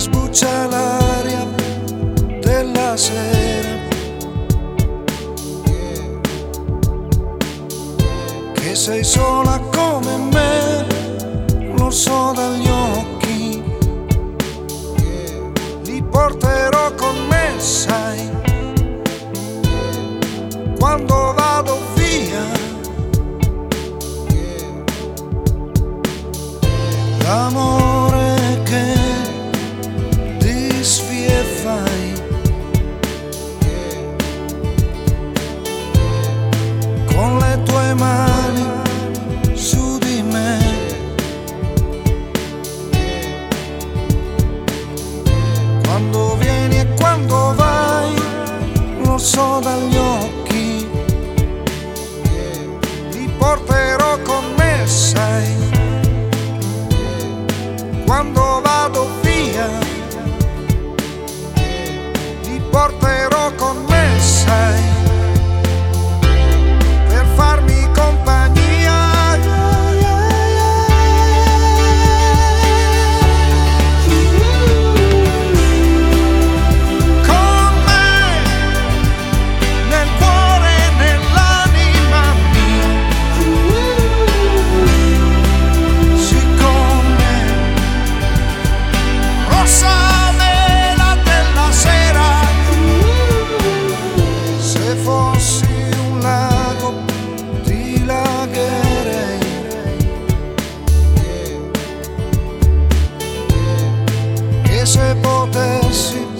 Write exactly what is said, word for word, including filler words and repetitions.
sbuccia l'aria della sera, che sei sola come me, lo so dagli occhi, li porterò con me, sai, quando vado via. L'amore che disfie fai, con le tue mani su di me, quando vieni e quando vai, lo so dagli occhi, li porterò con me, sai, quando vado via, li porterò con me, sai, per farmi compagnia. Con me, nel cuore e nell'anima mia, siccome rossa vela della sera, se fossi un lago dilagherei, e se potessi